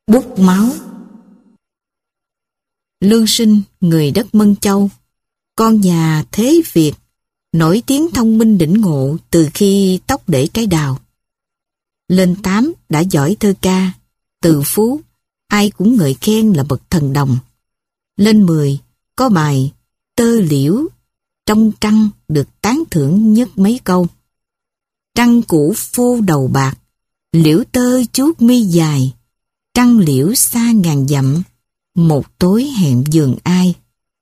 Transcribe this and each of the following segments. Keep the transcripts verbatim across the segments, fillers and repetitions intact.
Bút máu. Lương Sinh, người đất Mân Châu, con nhà thế Việt, nổi tiếng thông minh đỉnh ngộ từ khi tóc để trái đào. Lên tám đã giỏi thơ ca, từ phú, ai cũng ngợi khen là bậc thần đồng. Lên mười có bài Tơ Liễu trong trăng được tán thưởng nhất mấy câu. Trăng cũ phô đầu bạc, liễu tơ chuốt mi dài, trăng liễu xa ngàn dặm, một tối hẹn giường ai.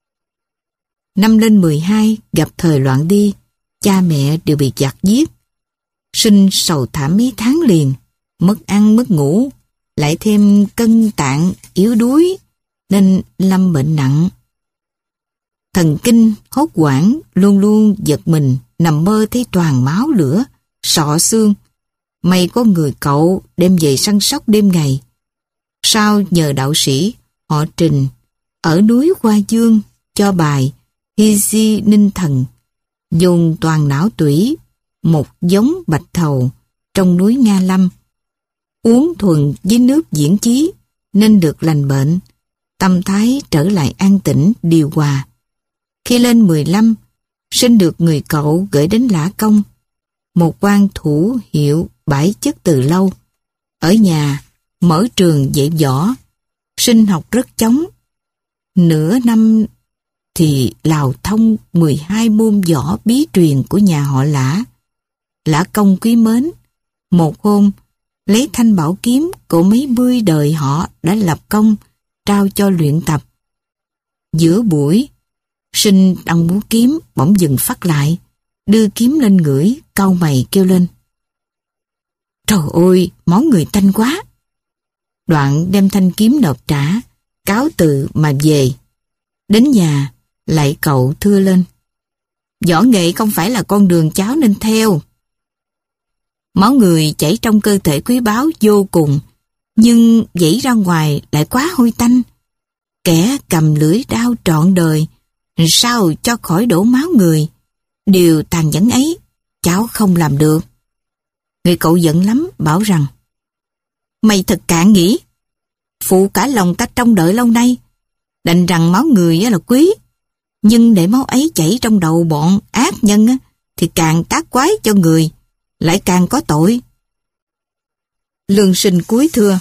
Năm lên mười hai gặp thời loạn đi, cha mẹ đều bị giặc giết. Sinh sầu thảm mấy tháng liền, mất ăn mất ngủ, lại thêm cân tạng yếu đuối nên lâm bệnh nặng. Thần kinh hốt hoảng, luôn luôn giật mình, nằm mơ thấy toàn máu lửa, sọ xương. May có người cậu đem về săn sóc đêm ngày. Sau nhờ đạo sĩ họ Trình ở núi Hoa Dương cho bài Hy Di Ninh Thần, dùng toàn não tủy, một giống bạch thầu trong núi Nga Lâm. Uống thuần với nước diễn chí nên được lành bệnh, tâm thái trở lại an tĩnh, điều hòa. Khi lên mười lăm, Sinh được người cậu gửi đến Lã Công, một quan thủ hiệu bãi chức từ lâu. Ở nhà, mở trường dạy võ, Sinh học rất chóng. Nửa năm thì lào thông mười hai môn võ bí truyền của nhà họ Lã. Lã Công quý mến. Một hôm, lấy thanh bảo kiếm của mấy mươi đời họ đã lập công, trao cho luyện tập. Giữa buổi, Sinh đang múa kiếm bỗng dừng phát lại, đưa kiếm lên ngửi, cau mày kêu lên: "Trời ơi, máu người tanh quá!" Đoạn đem thanh kiếm nộp trả, cáo từ mà về. Đến nhà, lại cậu thưa lên: "Võ nghệ không phải là con đường cháu nên theo. Máu người chảy trong cơ thể quý báu vô cùng, nhưng dãy ra ngoài lại quá hôi tanh. Kẻ cầm lưỡi đao trọn đời, sao cho khỏi đổ máu người? Điều tàn nhẫn ấy, cháu không làm được." Người cậu giận lắm, bảo rằng: "Mày thật cạn nghĩ. Phụ cả lòng ta trông đợi lâu nay, đành rằng máu người là quý, nhưng để máu ấy chảy trong đầu bọn ác nhân thì càng tác quái cho người, lại càng có tội." Lương Sinh cúi thưa: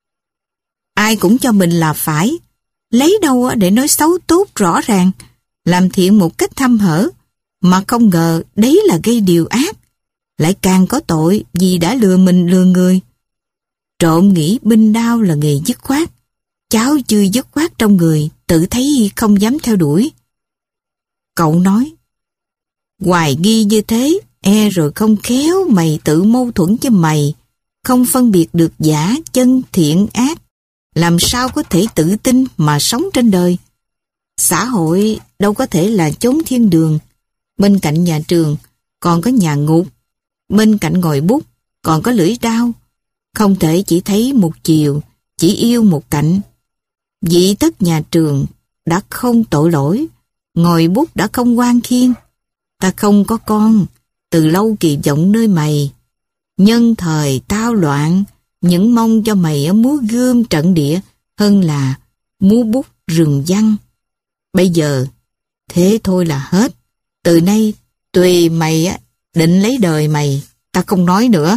"Ai cũng cho mình là phải, lấy đâu để nói xấu tốt rõ ràng, làm thiện một cách thăm hở, mà không ngờ đấy là gây điều ác, lại càng có tội vì đã lừa mình lừa người. Trộm nghĩ binh đao là nghề dứt khoát, cháu chưa dứt khoát trong người, tự thấy không dám theo đuổi." Cậu nói: "Hoài nghi như thế, e rồi không khéo mày tự mâu thuẫn cho mày, không phân biệt được giả chân thiện ác, làm sao có thể tự tin mà sống trên đời. Xã hội đâu có thể là chốn thiên đường, bên cạnh nhà trường còn có nhà ngục, bên cạnh ngòi bút còn có lưỡi đao, không thể chỉ thấy một chiều, chỉ yêu một cạnh. Vị tất nhà trường đã không tội lỗi, ngòi bút đã không oan khiên. Ta không có con, từ lâu kỳ vọng nơi mày. Nhân thời tao loạn, những mong cho mày múa gươm trận địa hơn là múa bút rừng văn. Bây giờ, thế thôi là hết. Từ nay, tùy mày định lấy đời mày, ta không nói nữa."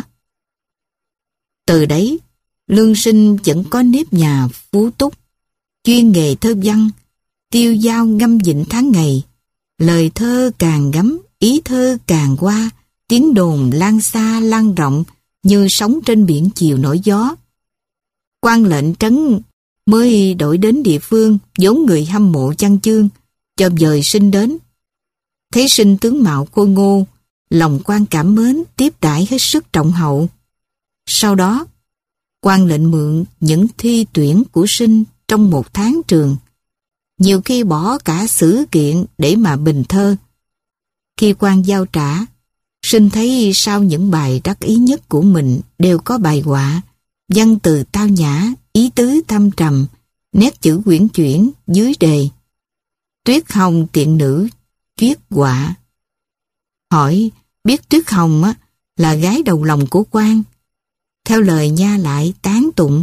Từ đấy, Lương Sinh vẫn có nếp nhà phú túc, chuyên nghề thơ văn, tiêu dao ngâm vịnh tháng ngày. Lời thơ càng ngắm, ý thơ càng qua, tiếng đồn lan xa lan rộng như sóng trên biển chiều nổi gió. Quan lệnh trấn mới đổi đến địa phương, vốn người hâm mộ văn chương, cho dời Sinh đến. Thấy Sinh tướng mạo khôi ngô, lòng quan cảm mến, tiếp đãi hết sức trọng hậu. Sau đó, quan lệnh mượn những thi tuyển của Sinh trong một tháng trường, nhiều khi bỏ cả sử kiện để mà bình thơ. Khi quan giao trả, Sinh thấy sau những bài đắc ý nhất của mình đều có bài họa, văn từ tao nhã, ý tứ thâm trầm, nét chữ uyển chuyển dưới đề: "Tuyết hồng tiện nữ, chuyết họa." Hỏi biết Tuyết Hồng á, là gái đầu lòng của quan. Theo lời nha lại tán tụng,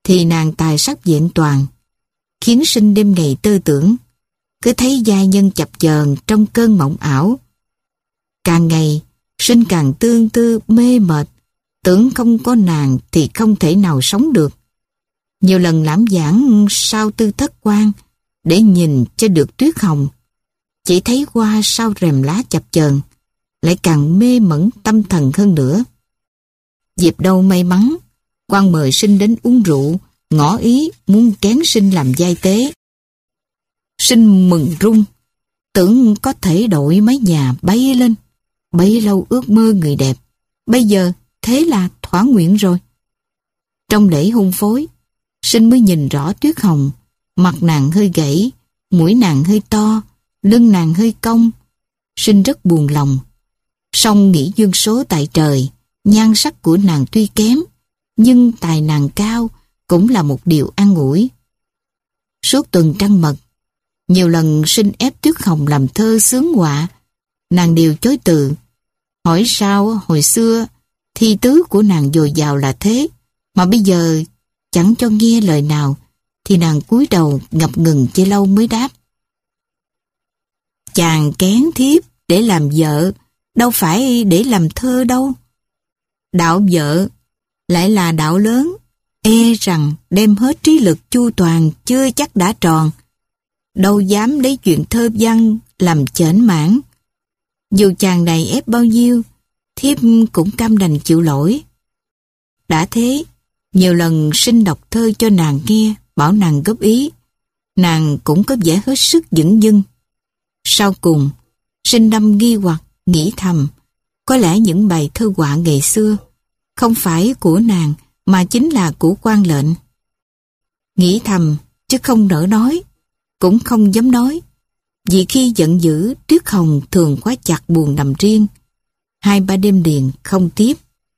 thì nàng tài sắc vẹn toàn, khiến Sinh đêm ngày tư tưởng, cứ thấy giai nhân chập chờn trong cơn mộng ảo. Càng ngày, Sinh càng tương tư mê mệt, tưởng không có nàng thì không thể nào sống được. Nhiều lần lãm giảng sao tư thất quan để nhìn cho được Tuyết Hồng, chỉ thấy qua sau rèm lá chập chờn, lại càng mê mẩn tâm thần hơn nữa. Dịp đâu may mắn, quan mời Sinh đến uống rượu, ngỏ ý muốn kén Sinh làm giai tế. Sinh mừng rung, tưởng có thể đội mái nhà bay lên. Bấy lâu ước mơ người đẹp, bây giờ thế là thỏa nguyện rồi. Trong lễ hôn phối, Sinh mới nhìn rõ Tuyết Hồng, mặt nàng hơi gãy, mũi nàng hơi to, lưng nàng hơi cong. Sinh rất buồn lòng. Song nghĩ duyên số tại trời, nhan sắc của nàng tuy kém, nhưng tài nàng cao cũng là một điều an ủi. Suốt tuần trăng mật, nhiều lần Sinh ép Tuyết Hồng làm thơ sướng họa, nàng đều chối từ. Hỏi sao hồi xưa thi tứ của nàng dồi dào là thế, mà bây giờ chẳng cho nghe lời nào, thì nàng cúi đầu ngập ngừng chưa lâu mới đáp. Chàng kén thiếp để làm vợ, đâu phải để làm thơ đâu. Đạo vợ lại là đạo lớn, e rằng đem hết trí lực chu toàn chưa chắc đã tròn. Đâu dám lấy chuyện thơ văn làm chểnh mãn. Dù chàng này ép bao nhiêu, thiếp cũng cam đành chịu lỗi. Đã thế, nhiều lần Sinh đọc thơ cho nàng nghe, bảo nàng góp ý. Nàng cũng có vẻ hết sức dửng dưng. Sau cùng, Sinh đâm nghi hoặc, nghĩ thầm, có lẽ những bài thơ họa ngày xưa không phải của nàng mà chính là của quan lệnh. Nghĩ thầm, chứ không nỡ nói, cũng không dám nói. Vì khi giận dữ, Tuyết Hồng thường khóa chặt buồng nằm riêng. Hai ba đêm liền không tiếp.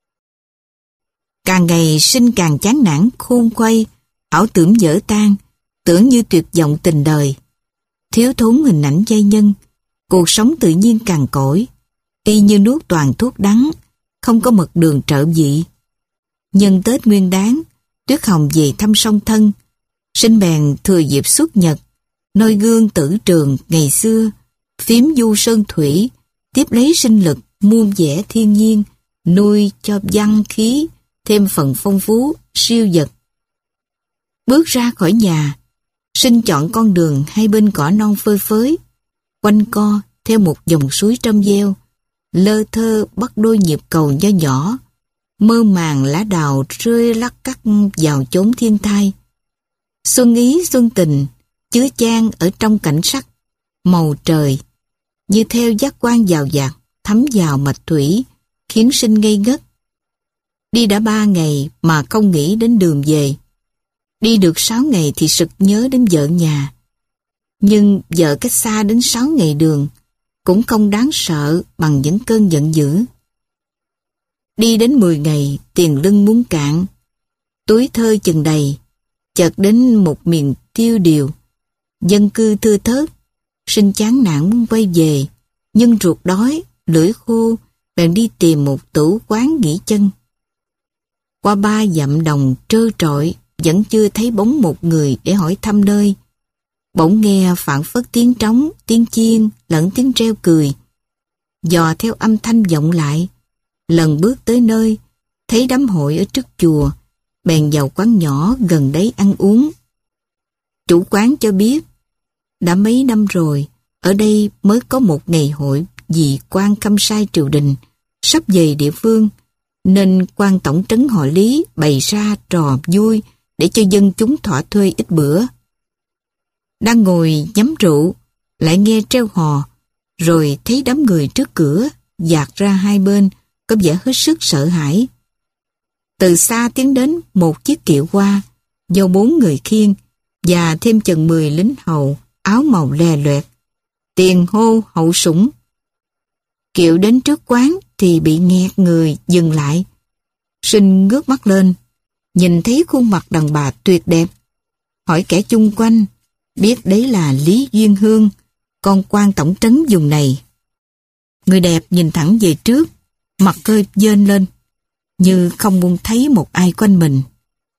Càng ngày Sinh càng chán nản khôn quay, ảo tưởng vỡ tan, tưởng như tuyệt vọng tình đời. Thiếu thốn hình ảnh giai nhân, cuộc sống tự nhiên cằn cỗi, y như nuốt toàn thuốc đắng, không có mật đường trợ vị. Nhân Tết Nguyên Đán, Tuyết Hồng về thăm song thân, Sinh bèn thừa dịp xuất nhật, noi gương Tử Trường ngày xưa, phím du sơn thủy, tiếp lấy sinh lực muôn vẻ thiên nhiên, nuôi cho văn khí thêm phần phong phú, siêu vật. Bước ra khỏi nhà, Sinh chọn con đường hai bên cỏ non phơi phới, quanh co theo một dòng suối trong veo, lơ thơ bắt đôi nhịp cầu nho nhỏ, mơ màng lá đào rơi lắc cắt vào chốn thiên thai. Xuân ý xuân tình chứa chan ở trong cảnh sắc, màu trời như theo giác quan giàu dạt thấm vào mạch thủy, khiến Sinh ngây ngất. Đi đã ba ngày mà không nghĩ đến đường về. Đi được sáu ngày thì sực nhớ đến vợ nhà. Nhưng vợ cách xa đến sáu ngày đường cũng không đáng sợ bằng những cơn giận dữ. Đi đến mười ngày, tiền lưng muốn cạn, túi thơ chừng đầy, chợt đến một miền tiêu điều, dân cư thưa thớt. Sinh chán nản muốn quay về, nhưng ruột đói, lưỡi khô, bèn đi tìm một tử quán nghỉ chân. Qua ba dặm đồng trơ trọi, vẫn chưa thấy bóng một người để hỏi thăm nơi. Bỗng nghe phảng phất tiếng trống, tiếng chiên, lẫn tiếng reo cười. Dò theo âm thanh vọng lại, lần bước tới nơi, thấy đám hội ở trước chùa, bèn vào quán nhỏ gần đấy ăn uống. Chủ quán cho biết, đã mấy năm rồi, ở đây mới có một ngày hội vì quan khâm sai triều đình, sắp về địa phương, nên quan tổng trấn họ Lý bày ra trò vui để cho dân chúng thỏa thuê ít bữa. Đang ngồi nhắm rượu, lại nghe treo hò, rồi thấy đám người trước cửa dạt ra hai bên, có vẻ hết sức sợ hãi. Từ xa tiến đến một chiếc kiệu hoa, do bốn người khiêng, và thêm chừng mười lính hầu, áo màu lè loẹt, tiền hô hậu sủng. Kiệu đến trước quán thì bị nghẹt người dừng lại. Sinh ngước mắt lên, nhìn thấy khuôn mặt đàn bà tuyệt đẹp. Hỏi kẻ chung quanh, biết đấy là Lý Duyên Hương, con quan tổng trấn vùng này. Người đẹp nhìn thẳng về trước, mặt hơi dên lên, như không muốn thấy một ai quanh mình.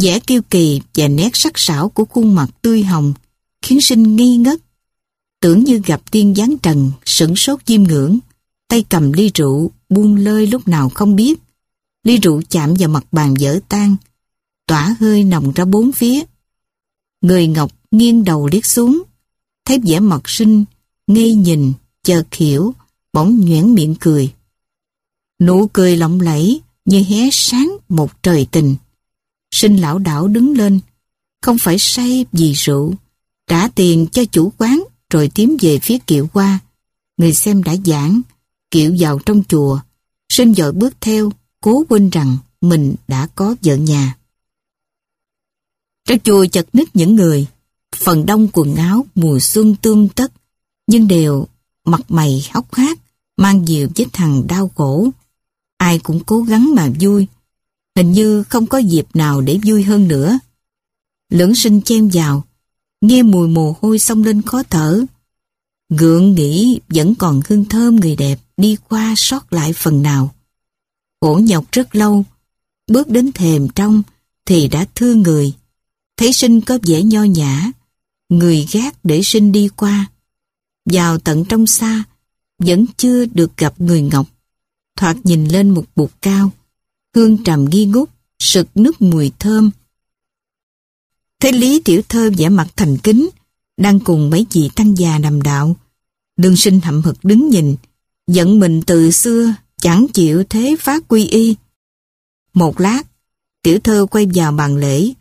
Vẻ kiêu kỳ và nét sắc sảo của khuôn mặt tươi hồng khiến Sinh nghi ngất. Tưởng như gặp tiên giáng trần, sửng sốt chiêm ngưỡng, tay cầm ly rượu, buông lơi lúc nào không biết. Ly rượu chạm vào mặt bàn vỡ tan, tỏa hơi nồng ra bốn phía. Người Ngọc nghiêng đầu liếc xuống, thấy vẻ mặt Sinh ngây nhìn, chợt hiểu, bỗng nhoẻn miệng cười. Nụ cười lộng lẫy như hé sáng một trời tình. Sinh lảo đảo đứng lên, không phải say vì rượu, trả tiền cho chủ quán rồi tiến về phía kiệu qua. Người xem đã giảng, kiệu vào trong chùa. Sinh vội bước theo, cố quên rằng mình đã có vợ nhà. Trong chùa chật ních những người, phần đông quần áo mùa xuân tươm tất, nhưng đều mặt mày hốc hác, mang nhiều vết hằn đau khổ. Ai cũng cố gắng mà vui, hình như không có dịp nào để vui hơn nữa. Lưỡng Sinh chen vào, nghe mùi mồ hôi xông lên khó thở. Gượng nghĩ vẫn còn hương thơm người đẹp đi qua sót lại phần nào. Khổ nhọc rất lâu, bước đến thềm trong thì đã thương người. Thấy Sinh có vẻ nho nhã, người gác để Sinh đi qua. Vào tận trong xa, vẫn chưa được gặp người Ngọc. Thoạt nhìn lên một bục cao, hương trầm nghi ngút, sực nước mùi thơm. Thấy Lý Tiểu Thơ vẻ mặt thành kính, đang cùng mấy vị tăng già nằm đạo. Lương Sinh hậm hực đứng nhìn, giận mình từ xưa chẳng chịu thế phát quy y. Một lát, Tiểu Thơ quay vào bàn lễ.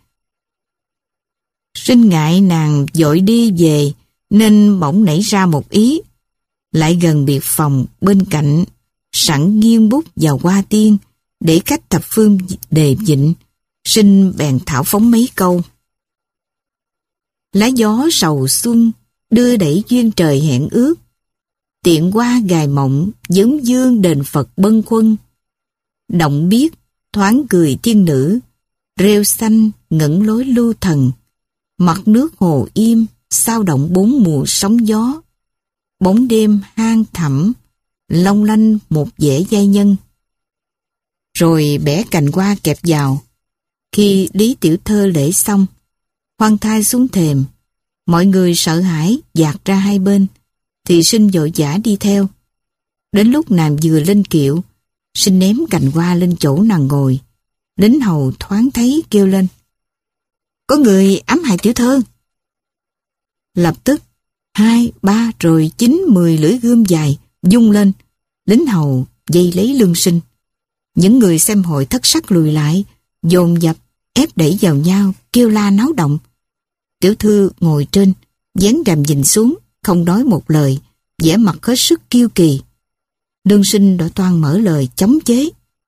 Sinh ngại nàng vội đi về nên bỗng nảy ra một ý. Lại gần biệt phòng bên cạnh, sẵn nghiêng bút vào hoa tiên để khách thập phương đề vịnh. Sinh bèn thảo phóng mấy câu. Lá gió sầu xuân đưa đẩy duyên trời hẹn ước, tiện qua gài mộng giống dương đền Phật bâng khuâng. Động biết thoáng cười thiên nữ, rêu xanh ngẩng lối lưu thần. Mặt nước hồ im, sao động bốn mùa sóng gió. Bóng đêm hang thẳm, long lanh một vẻ giai nhân. Rồi bẻ cành hoa kẹp vào. Khi Lý Tiểu Thơ lễ xong, khoan thai xuống thềm, mọi người sợ hãi dạt ra hai bên, thì Sinh vội vã đi theo. Đến lúc nàng vừa lên kiệu, Sinh ném cành hoa lên chỗ nàng ngồi. Lính hầu thoáng thấy kêu lên: "Có người ám hại Tiểu Thơ!" Lập tức, hai, ba rồi chín, mười lưỡi gươm dài vung lên. Lính hầu dây lấy Lương Sinh. Những người xem hội thất sắc lùi lại, dồn dập ép đẩy vào nhau, kêu la náo động. Tiểu Thư ngồi trên, dán rèm nhìn xuống, không nói một lời, vẻ mặt hết sức kiêu kỳ. Lương Sinh đã toan mở lời chống chế,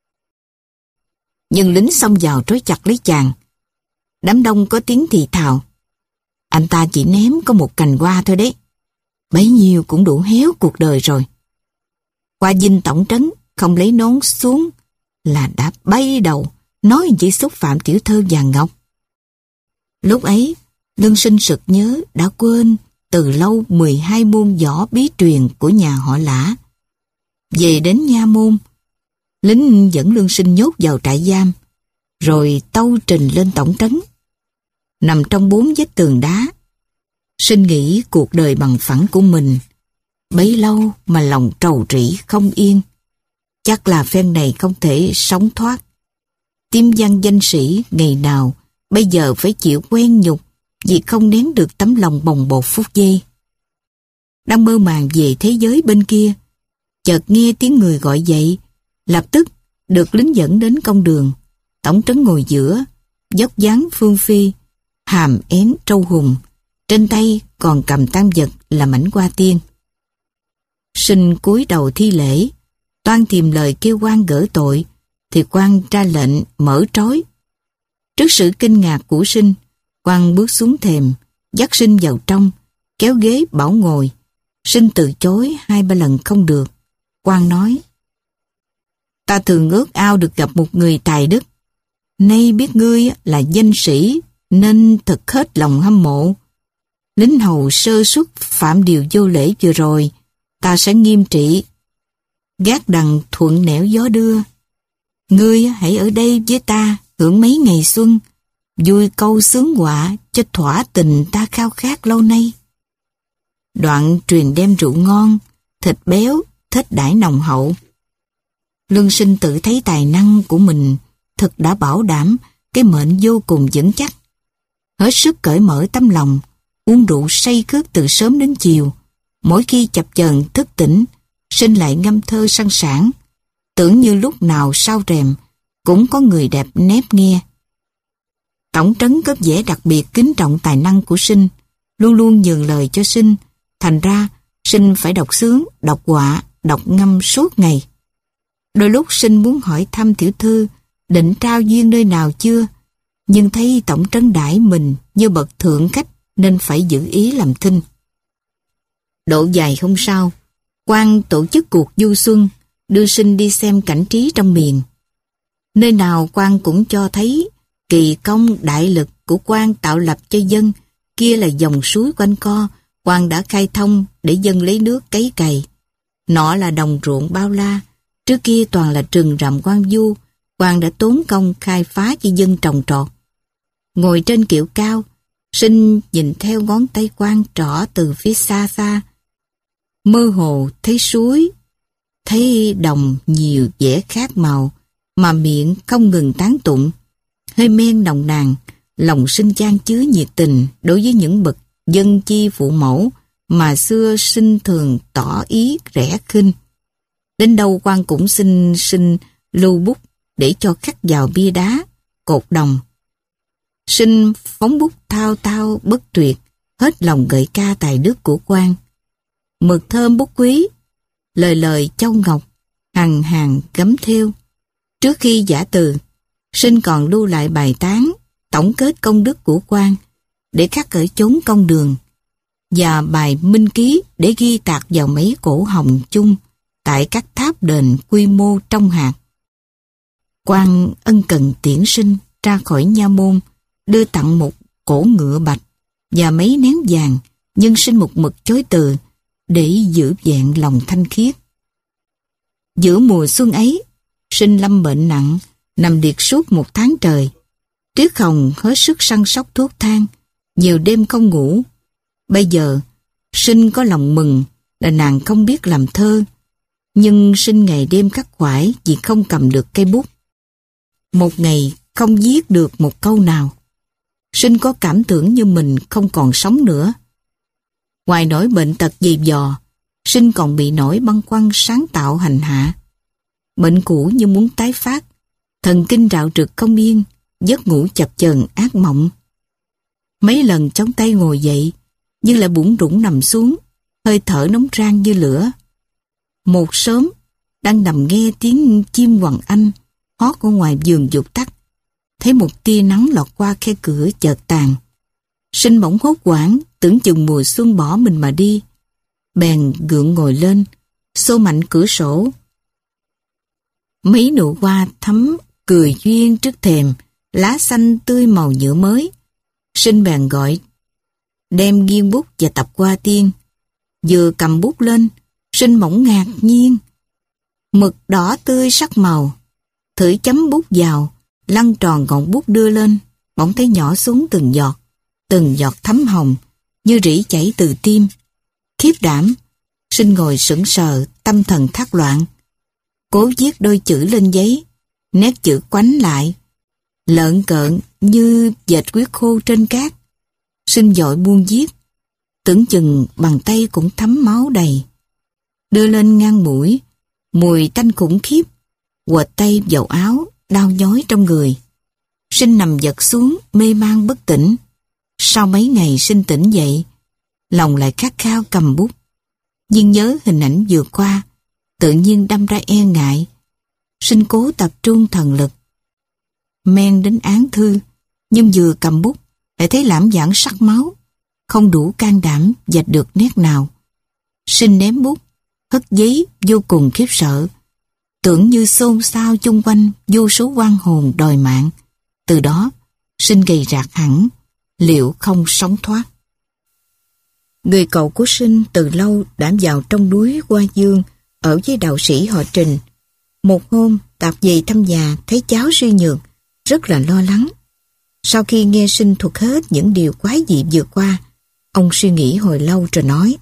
nhưng lính xông vào trói chặt lấy chàng. Đám đông có tiếng thì thào: "Anh ta chỉ ném có một cành hoa thôi đấy, bấy nhiêu cũng đủ héo cuộc đời rồi." Qua dinh tổng trấn không lấy nón xuống là đã bay đầu, nói chỉ xúc phạm Tiểu Thơ vàng ngọc. Lúc ấy, Lương Sinh sực nhớ đã quên từ lâu mười hai môn võ bí truyền của nhà họ Lã. Về đến nha môn, lính dẫn Lương Sinh nhốt vào trại giam, rồi tâu trình lên tổng trấn. Nằm trong bốn vách tường đá, Sinh nghĩ cuộc đời bằng phẳng của mình bấy lâu mà lòng trầu trĩ không yên. Chắc là phen này không thể sống thoát. Tiêm văn danh sĩ ngày nào bây giờ phải chịu quen nhục vì không nén được tấm lòng bồng bột phút giây. Đang mơ màng về thế giới bên kia, chợt nghe tiếng người gọi dậy, lập tức được lính dẫn đến công đường. Tổng trấn ngồi giữa, dốc dáng phương phi, hàm én trâu hùng, trên tay còn cầm tam vật là mảnh hoa tiên. Sinh cúi đầu thi lễ, toan tìm lời kêu quan gỡ tội, thì quan ra lệnh mở trói. Trước sự kinh ngạc của Sinh, quan bước xuống thềm, dắt Sinh vào trong, kéo ghế bảo ngồi. Sinh từ chối hai ba lần không được. Quan nói: "Ta thường ước ao được gặp một người tài đức. Nay biết ngươi là danh sĩ nên thật hết lòng hâm mộ. Lính hầu sơ suất phạm điều vô lễ vừa rồi, ta sẽ nghiêm trị. Gác đằng thuận nẻo gió đưa. Ngươi hãy ở đây với ta hưởng mấy ngày xuân, vui câu sướng họa cho thỏa tình ta khao khát lâu nay. Đoạn truyền đem rượu ngon, thịt béo, thết đãi nồng hậu. Lương Sinh tự thấy tài năng của mình thực đã bảo đảm cái mệnh vô cùng vững chắc. Hết sức cởi mở tấm lòng, uống rượu say khướt từ sớm đến chiều. Mỗi khi chập chờn thức tỉnh, Sinh lại ngâm thơ săn sảng, tưởng như lúc nào sau rèm cũng có người đẹp nép nghe. Tổng trấn có vẻ đặc biệt kính trọng tài năng của Sinh, luôn luôn nhường lời cho Sinh. Thành ra, Sinh phải đọc sướng, đọc họa, đọc ngâm suốt ngày. Đôi lúc Sinh muốn hỏi thăm tiểu thư định trao duyên nơi nào chưa, nhưng thấy tổng trấn đãi mình như bậc thượng khách nên phải giữ ý làm thinh. Độ dài hôm sau, quan tổ chức cuộc du xuân, đưa Sinh đi xem cảnh trí trong miền. Nơi nào quan cũng cho thấy kỳ công đại lực của quan tạo lập cho dân. Kia là dòng suối quanh co, quan đã khai thông để dân lấy nước cấy cày. Nọ là đồng ruộng bao la, trước kia toàn là rừng rậm hoang vu, quan đã tốn công khai phá cho dân trồng trọt. Ngồi trên kiệu cao, Sinh nhìn theo ngón tay quan trỏ từ phía xa xa. Mơ hồ thấy suối, thấy đồng nhiều vẻ khác màu, mà miệng không ngừng tán tụng. Hơi men nồng nàn, lòng Sinh chan chứa nhiệt tình đối với những bậc dân chi phụ mẫu mà xưa Sinh thường tỏ ý rẻ khinh. Đến đâu quan cũng xin Sinh lưu bút để cho khắc vào bia đá, cột đồng. Sinh phóng bút thao thao bất tuyệt, hết lòng gợi ca tài đức của quan. Mực thơm bút quý, lời lời châu ngọc, hằng hàng gấm thêu. Trước khi giả từ, Sinh còn lưu lại bài tán tổng kết công đức của quan để khắc ở chốn công đường, và bài minh ký để ghi tạc vào mấy cổ hồng chung tại các tháp đền quy mô trong hạt. Quan ân cần tiễn Sinh ra khỏi nha môn, đưa tặng một cổ ngựa bạch và mấy nén vàng, nhưng Sinh một mực chối từ để giữ vẹn lòng thanh khiết. Giữa mùa xuân ấy, Sinh lâm bệnh nặng, nằm liệt suốt một tháng trời. Tuyết Hồng hết sức săn sóc thuốc thang, nhiều đêm không ngủ. Bây giờ, Sinh có lòng mừng là nàng không biết làm thơ, nhưng Sinh ngày đêm khắc khoải vì không cầm được cây bút. Một ngày không viết được một câu nào. Sinh có cảm tưởng như mình không còn sống nữa. Ngoài nỗi bệnh tật dày dò, Sinh còn bị nỗi băn khoăn sáng tạo hành hạ. Bệnh cũ như muốn tái phát, thần kinh rạo rực không yên, giấc ngủ chập chờn ác mộng. Mấy lần chống tay ngồi dậy, nhưng lại bủn rủn nằm xuống, hơi thở nóng rang như lửa. Một sớm, đang nằm nghe tiếng chim hoàng anh hót ở ngoài vườn dục tắt, thấy một tia nắng lọt qua khe cửa chợt tàn. Sinh bỗng hốt hoảng, tưởng chừng mùa xuân bỏ mình mà đi. Bèn gượng ngồi lên, xô mạnh cửa sổ. Mấy nụ hoa thắm cười duyên trước thềm, lá xanh tươi màu nhựa mới. Sinh bèn gọi, đem nghiêng bút và tập hoa tiên. Vừa cầm bút lên, Sinh bỗng ngạc nhiên. Mực đỏ tươi sắc màu, thử chấm bút vào, lăn tròn ngọn bút đưa lên, bỗng thấy nhỏ xuống từng giọt, từng giọt thấm hồng, như rỉ chảy từ tim. Khiếp đảm, Sinh ngồi sững sờ, tâm thần thác loạn. Cố viết đôi chữ lên giấy, nét chữ quánh lại, lợn cợn như dệt quyết khô trên cát. Sinh vội buông viết, tưởng chừng bàn tay cũng thấm máu đầy. Đưa lên ngang mũi, mùi tanh khủng khiếp, quệt tay vào áo, đau nhói trong người. Sinh nằm giật xuống, mê man bất tỉnh. Sau mấy ngày Sinh tỉnh dậy, lòng lại khát khao cầm bút. Nhưng nhớ hình ảnh vừa qua, tự nhiên đâm ra e ngại. Sinh cố tập trung thần lực. Men đến án thư, nhưng vừa cầm bút, lại thấy lãm giảng sắc máu, không đủ can đảm vạch được nét nào. Sinh ném bút, hất giấy vô cùng khiếp sợ, tưởng như xôn xao chung quanh vô số oan hồn đòi mạng. Từ đó, Sinh gầy rạc hẳn, liệu không sống thoát. Người cậu của Sinh từ lâu đã vào trong núi Hoa Dương ở với đạo sĩ họ Trình. Một hôm, tạp về thăm nhà thấy cháu suy nhược, rất là lo lắng. Sau khi nghe Sinh thuật hết những điều quái dị vừa qua, ông suy nghĩ hồi lâu rồi nói: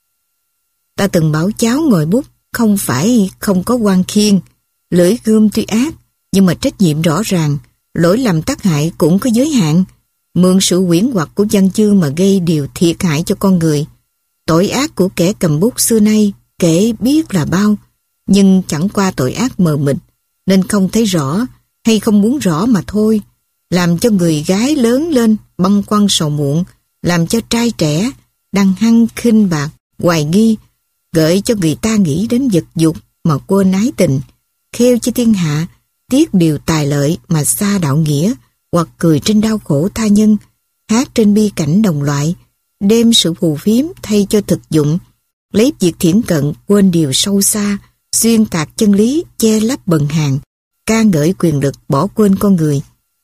Ta từng bảo cháu ngồi bút không phải không có quan khiên, lưỡi gươm tuy ác, nhưng mà trách nhiệm rõ ràng, lỗi lầm tác hại cũng có giới hạn. Mượn sự huyễn hoặc của văn chương mà gây điều thiệt hại cho con người. Tội ác của kẻ cầm bút xưa nay kể biết là bao, nhưng chẳng qua tội ác mờ mịt, nên không thấy rõ hay không muốn rõ mà thôi. Làm cho người gái lớn lên băn khoăn sầu muộn, làm cho trai trẻ đang hăng khinh bạc, hoài nghi, gợi cho người ta nghĩ đến vật dục mà quên ái tình, khêu cho thiên hạ, tiếc điều tài lợi mà xa đạo nghĩa, hoặc cười trên đau khổ tha nhân, hát trên bi cảnh đồng loại, đem sự phù phiếm thay cho thực dụng, lấy việc thiển cận quên điều sâu xa, xuyên tạc chân lý, che lấp bần hàn, ca ngợi quyền lực bỏ quên con người.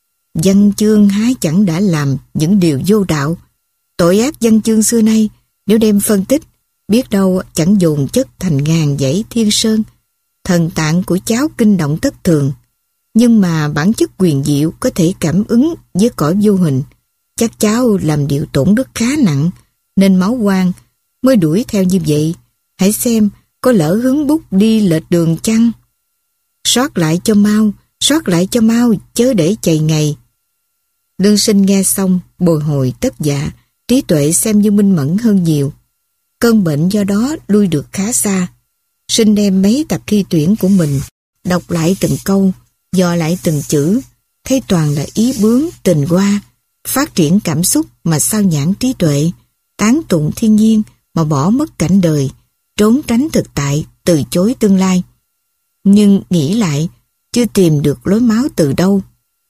Văn chương há chẳng đã làm những điều vô đạo. Tội ác văn chương xưa nay, nếu đem phân tích, biết đâu chẳng dồn chất thành ngàn dãy thiên sơn. Thần tạng của cháu kinh động thất thường, nhưng mà bản chất quyền diệu có thể cảm ứng với cõi vô hình. Chắc cháu làm điều tổn đức khá nặng, nên máu quan mới đuổi theo như vậy. Hãy xem có lỡ hướng bút đi lệch đường chăng? Soát lại cho mau, soát lại cho mau, chớ để chày ngày. Lương Sinh nghe xong, bồi hồi tất dạ, trí tuệ xem như minh mẫn hơn nhiều. Cơn bệnh do đó lui được khá xa. Sinh đem mấy tập thi tuyển của mình, đọc lại từng câu, dò lại từng chữ, thấy toàn là ý bướng, tình hoa, phát triển cảm xúc mà sao nhãng trí tuệ, tán tụng thiên nhiên mà bỏ mất cảnh đời, trốn tránh thực tại, từ chối tương lai. Nhưng nghĩ lại, chưa tìm được lối máu từ đâu.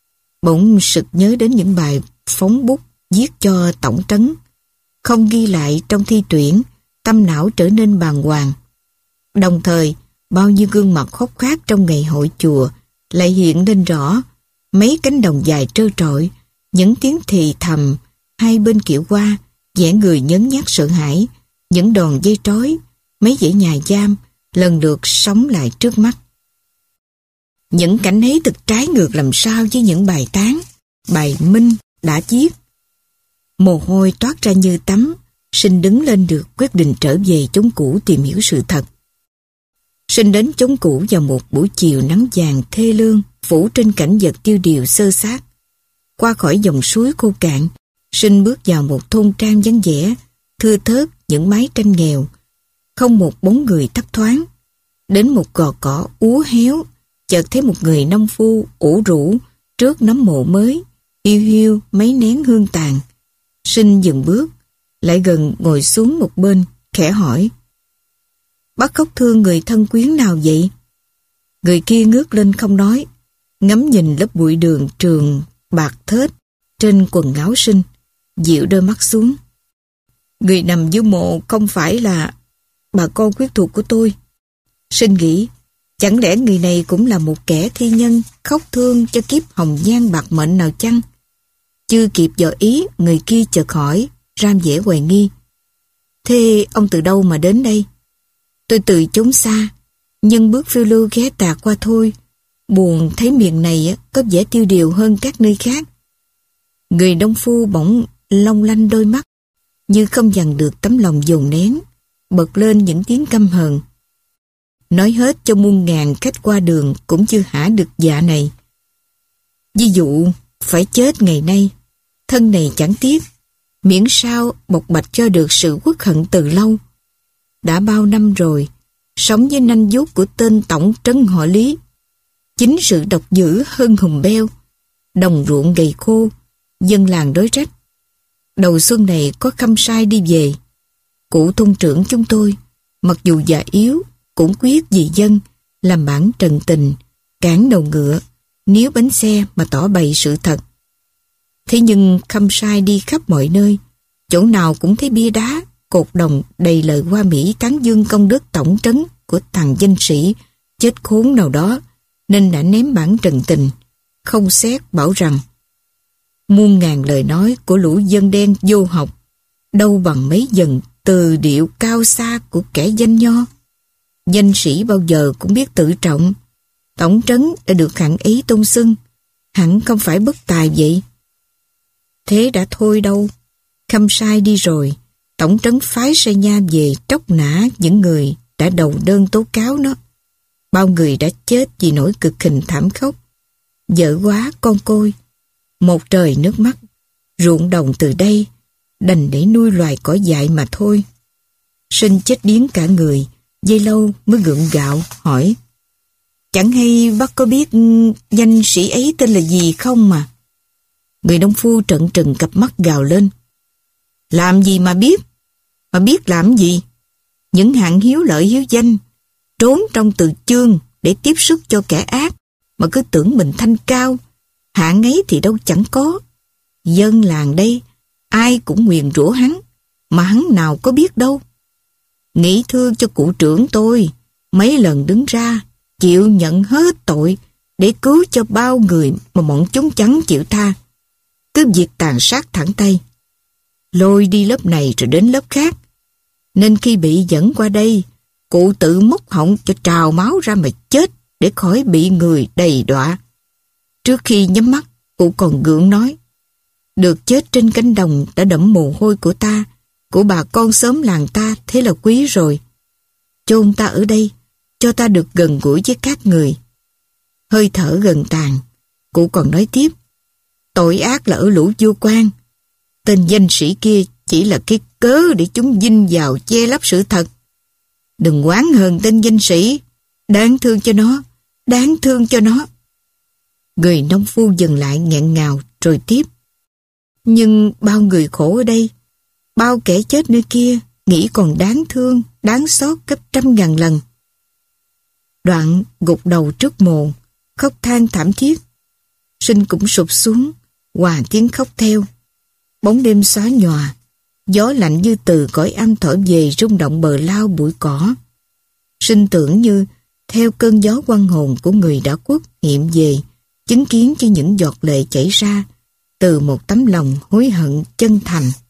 Bỗng sực nhớ đến những bài phóng bút viết cho tổng trấn, không ghi lại trong thi tuyển, tâm não trở nên bàng hoàng. Đồng thời, bao nhiêu gương mặt khóc khát trong ngày hội chùa lại hiện lên rõ, mấy cánh đồng dài trơ trọi, những tiếng thì thầm hai bên kiệu qua, vẻ người nhấn nhát sợ hãi, những đòn dây trói, mấy dãy nhà giam lần lượt sống lại trước mắt. Những cảnh ấy thực trái ngược làm sao với những bài tán, bài minh đã viết. Mồ hôi toát ra như tắm, Sinh đứng lên được quyết định trở về chốn cũ tìm hiểu sự thật. Sinh đến chốn cũ vào một buổi chiều nắng vàng thê lương, phủ trên cảnh vật tiêu điều xơ xác. Qua khỏi dòng suối khô cạn, Sinh bước vào một thôn trang vắng vẻ, thưa thớt những mái tranh nghèo, không một bóng người thấp thoáng. Đến một gò cỏ úa héo, chợt thấy một người nông phu ủ rũ trước nấm mộ mới, hiu hiu mấy nén hương tàn. Sinh dừng bước, lại gần ngồi xuống một bên, khẽ hỏi: Bác khóc thương người thân quyến nào vậy? Người kia ngước lên không nói, ngắm nhìn lớp bụi đường trường bạc thết trên quần áo Sinh, dịu đôi mắt xuống. Người nằm dưới mộ không phải là bà con quyến thuộc của tôi. Sinh nghĩ, chẳng lẽ người này cũng là một kẻ thi nhân khóc thương cho kiếp hồng nhan bạc mệnh nào chăng? Chưa kịp dò ý, người kia chợt hỏi, ram vẻ hoài nghi: Thế ông từ đâu mà đến đây? Tôi từ chốn xa, nhân bước phiêu lưu ghé tạt qua thôi. Buồn thấy miền này có vẻ tiêu điều hơn các nơi khác. Người nông phu bỗng long lanh đôi mắt, như không dằn được tấm lòng dồn nén, bật lên những tiếng căm hờn. Nói hết cho muôn ngàn khách qua đường cũng chưa hả được dạ này. Ví dụ phải chết ngày nay, thân này chẳng tiếc, miễn sao bộc bạch cho được sự uất hận từ lâu. Đã bao năm rồi, sống với nanh vuốt của tên tổng trấn họ Lý. Chính sự độc dữ hơn hùm beo, đồng ruộng gầy khô, dân làng đối trách. Đầu xuân này có khâm sai đi về. Cụ thôn trưởng chúng tôi, mặc dù già yếu, cũng quyết vì dân, làm bản trần tình, cản đầu ngựa, níu bánh xe mà tỏ bày sự thật. Thế nhưng khâm sai đi khắp mọi nơi, chỗ nào cũng thấy bia đá, cột đồng đầy lời hoa mỹ tán dương công đức tổng trấn của thằng danh sĩ chết khốn nào đó, nên đã ném bản trần tình, không xét bảo rằng muôn ngàn lời nói của lũ dân đen vô học, đâu bằng mấy dần từ điệu cao xa của kẻ danh nho. Danh sĩ bao giờ cũng biết tự trọng, tổng trấn đã được hạng ấy tôn xưng, hẳn không phải bất tài vậy. thế đã thôi đâu. Khâm Sai đi rồi, tổng trấn phái Sai Nha về tróc nã những người đã đầu đơn tố cáo nó. Bao người đã chết vì nỗi cực hình thảm khốc. Dở quá con côi, một trời nước mắt, ruộng đồng từ đây đành để nuôi loài cỏ dại mà thôi. Sinh chết điếng cả người, giây lâu mới gượng gạo hỏi: chẳng hay bác có biết danh sĩ ấy tên là gì không mà? Người nông phu trợn trừng cặp mắt gào lên: làm gì mà biết? Mà biết làm gì? Những hạng hiếu lợi hiếu danh, trốn trong từ chương để tiếp sức cho kẻ ác, mà cứ tưởng mình thanh cao. Hạng ấy thì đâu chẳng có. Dân làng đây, ai cũng nguyền rủa hắn, mà hắn nào có biết đâu. Nghĩ thương cho cụ trưởng tôi, mấy lần đứng ra, chịu nhận hết tội, để cứu cho bao người mà bọn chúng chẳng chịu tha. Cứ việc tàn sát thẳng tay, lôi đi lớp này rồi đến lớp khác. Nên khi bị dẫn qua đây, cụ tự móc họng cho trào máu ra mà chết, để khỏi bị người đầy đọa. Trước khi nhắm mắt, cụ còn gượng nói: được chết trên cánh đồng đã đẫm mồ hôi của ta, của bà con xóm làng ta, thế là quý rồi. Chôn ta ở đây, cho ta được gần gũi với các người. Hơi thở gần tàn, cụ còn nói tiếp: tội ác là ở lũ vua quan. Tên danh sĩ kia chỉ là cái cớ để chúng vinh vào che lấp sự thật. Đừng oán hờn tên danh sĩ, đáng thương cho nó, đáng thương cho nó. Người nông phu dừng lại nghẹn ngào rồi tiếp: nhưng bao người khổ ở đây, bao kẻ chết nơi kia, nghĩ còn đáng thương, đáng xót gấp trăm ngàn lần. Đoạn gục đầu trước mồ, khóc than thảm thiết. Sinh cũng sụp xuống, hòa tiếng khóc theo. Bóng đêm xóa nhòa, gió lạnh như từ cõi âm thổi về rung động bờ lao bụi cỏ. Sinh tưởng như theo cơn gió quăng hồn của người đã khuất hiện về, chứng kiến cho những giọt lệ chảy ra từ một tấm lòng hối hận chân thành.